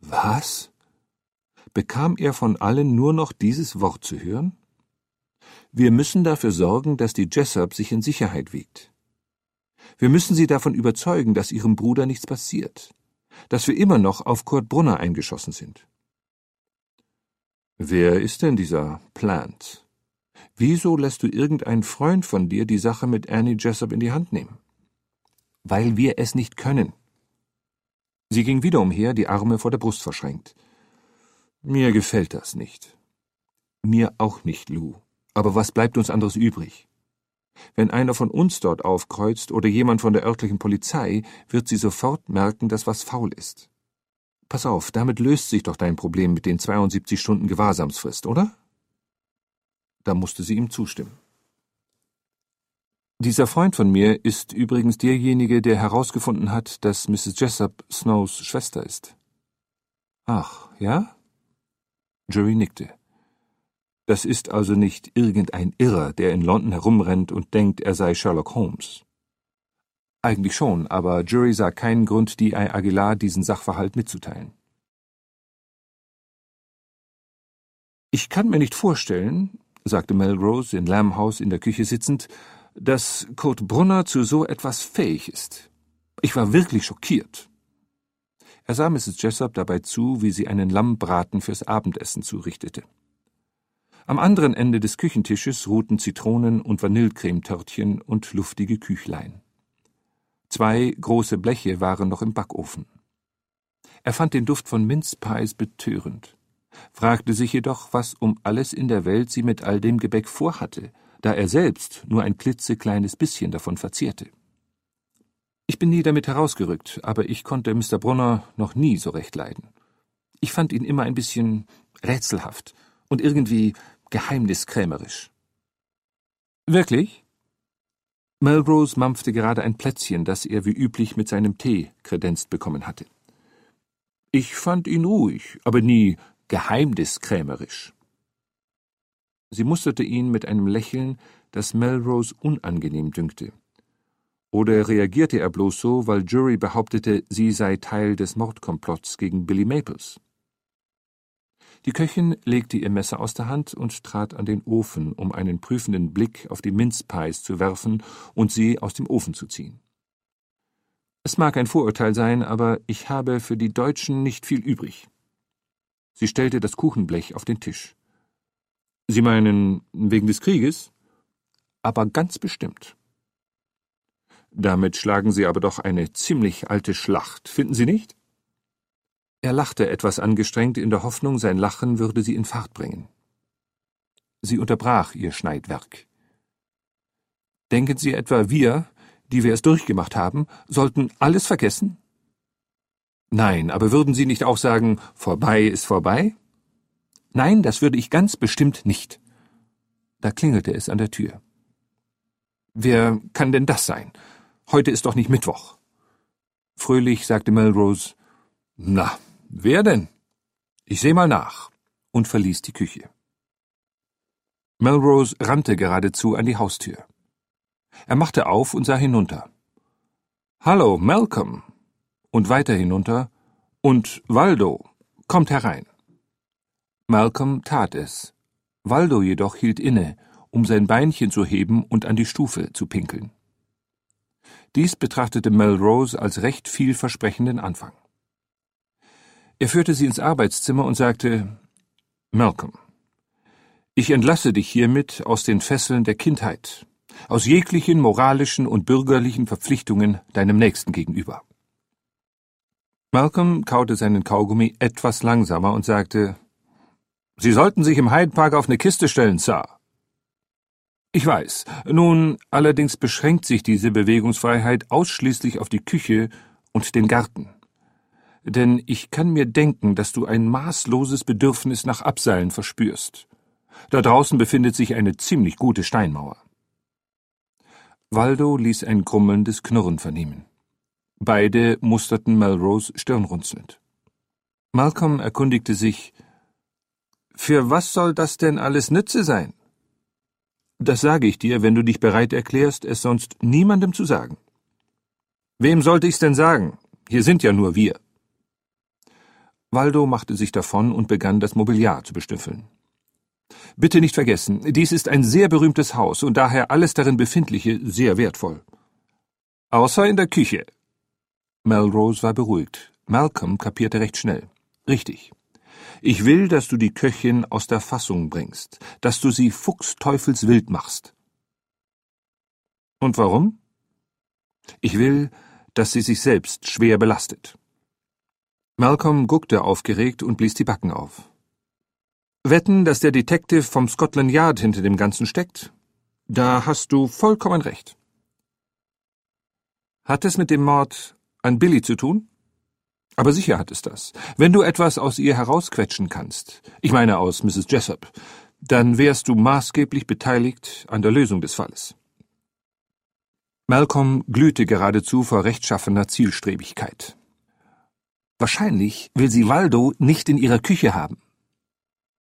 Was? Bekam er von allen nur noch dieses Wort zu hören? Wir müssen dafür sorgen, dass die Jessup sich in Sicherheit wiegt. Wir müssen sie davon überzeugen, dass ihrem Bruder nichts passiert, dass wir immer noch auf Kurt Brunner eingeschossen sind. Wer ist denn dieser Plant? Wieso lässt du irgendeinen Freund von dir die Sache mit Annie Jessup in die Hand nehmen? Weil wir es nicht können. Sie ging wieder umher, die Arme vor der Brust verschränkt. Mir gefällt das nicht. Mir auch nicht, Lou. Aber was bleibt uns anderes übrig? Wenn einer von uns dort aufkreuzt oder jemand von der örtlichen Polizei, wird sie sofort merken, dass was faul ist. Pass auf, damit löst sich doch dein Problem mit den 72 Stunden Gewahrsamsfrist, oder? Da musste sie ihm zustimmen. Dieser Freund von mir ist übrigens derjenige, der herausgefunden hat, dass Mrs. Jessup Snows Schwester ist. Ach, ja? Jerry nickte. Das ist also nicht irgendein Irrer, der in London herumrennt und denkt, er sei Sherlock Holmes. Eigentlich schon, aber Jerry sah keinen Grund, D.I. Aguilar diesen Sachverhalt mitzuteilen. Ich kann mir nicht vorstellen, sagte Melrose in Lamb House in der Küche sitzend, dass Kurt Brunner zu so etwas fähig ist. Ich war wirklich schockiert. Er sah Mrs. Jessup dabei zu, wie sie einen Lammbraten fürs Abendessen zurichtete. Am anderen Ende des Küchentisches ruhten Zitronen- und Vanillecremetörtchen und luftige Küchlein. 2 große Bleche waren noch im Backofen. Er fand den Duft von Mince Pies betörend, fragte sich jedoch, was um alles in der Welt sie mit all dem Gebäck vorhatte, da er selbst nur ein klitzekleines bisschen davon verzehrte. Ich bin nie damit herausgerückt, aber ich konnte Mr. Brunner noch nie so recht leiden. Ich fand ihn immer ein bisschen rätselhaft und irgendwie geheimniskrämerisch. Wirklich? Melrose mampfte gerade ein Plätzchen, das er wie üblich mit seinem Tee kredenzt bekommen hatte. Ich fand ihn ruhig, aber nie geheimniskrämerisch. Sie musterte ihn mit einem Lächeln, das Melrose unangenehm dünkte. Oder reagierte er bloß so, weil Jury behauptete, sie sei Teil des Mordkomplotts gegen Billy Maples? Die Köchin legte ihr Messer aus der Hand und trat an den Ofen, um einen prüfenden Blick auf die Mince Pies zu werfen und sie aus dem Ofen zu ziehen. Es mag ein Vorurteil sein, aber ich habe für die Deutschen nicht viel übrig. Sie stellte das Kuchenblech auf den Tisch. Sie meinen, wegen des Krieges? Aber ganz bestimmt. Damit schlagen Sie aber doch eine ziemlich alte Schlacht, finden Sie nicht? Er lachte etwas angestrengt in der Hoffnung, sein Lachen würde sie in Fahrt bringen. Sie unterbrach ihr Schneidwerk. Denken Sie etwa, wir, die wir es durchgemacht haben, sollten alles vergessen? Nein, aber würden Sie nicht auch sagen, vorbei ist vorbei? Nein, das würde ich ganz bestimmt nicht. Da klingelte es an der Tür. Wer kann denn das sein? Heute ist doch nicht Mittwoch. Fröhlich sagte Melrose, na, wer denn? Ich seh mal nach, und verließ die Küche. Melrose rannte geradezu an die Haustür. Er machte auf und sah hinunter. »Hallo, Malcolm!« Und weiter hinunter. »Und Waldo, kommt herein!« Malcolm tat es. Waldo jedoch hielt inne, um sein Beinchen zu heben und an die Stufe zu pinkeln. Dies betrachtete Melrose als recht vielversprechenden Anfang. Er führte sie ins Arbeitszimmer und sagte, »Malcolm, ich entlasse dich hiermit aus den Fesseln der Kindheit, aus jeglichen moralischen und bürgerlichen Verpflichtungen deinem Nächsten gegenüber.« Malcolm kaute seinen Kaugummi etwas langsamer und sagte, »Sie sollten sich im Hyde Park auf eine Kiste stellen, Sir.« »Ich weiß. Nun, allerdings beschränkt sich diese Bewegungsfreiheit ausschließlich auf die Küche und den Garten. Denn ich kann mir denken, dass du ein maßloses Bedürfnis nach Abseilen verspürst. Da draußen befindet sich eine ziemlich gute Steinmauer.« Waldo ließ ein grummelndes Knurren vernehmen. Beide musterten Melrose stirnrunzelnd. Malcolm erkundigte sich, »Für was soll das denn alles Nütze sein?« »Das sage ich dir, wenn du dich bereit erklärst, es sonst niemandem zu sagen.« »Wem sollte ich's denn sagen? Hier sind ja nur wir.« Waldo machte sich davon und begann, das Mobiliar zu bestüffeln. »Bitte nicht vergessen, dies ist ein sehr berühmtes Haus und daher alles darin Befindliche sehr wertvoll. Außer in der Küche.« Melrose war beruhigt. Malcolm kapierte recht schnell. »Richtig. Ich will, dass du die Köchin aus der Fassung bringst, dass du sie fuchsteufelswild machst.« »Und warum?« »Ich will, dass sie sich selbst schwer belastet.« Malcolm guckte aufgeregt und blies die Backen auf. »Wetten, dass der Detective vom Scotland Yard hinter dem Ganzen steckt? Da hast du vollkommen recht.« »Hat es mit dem Mord an Billy zu tun?« »Aber sicher hat es das. Wenn du etwas aus ihr herausquetschen kannst, ich meine aus Mrs. Jessup, dann wärst du maßgeblich beteiligt an der Lösung des Falles.« Malcolm glühte geradezu vor rechtschaffener Zielstrebigkeit. »Wahrscheinlich will sie Waldo nicht in ihrer Küche haben.«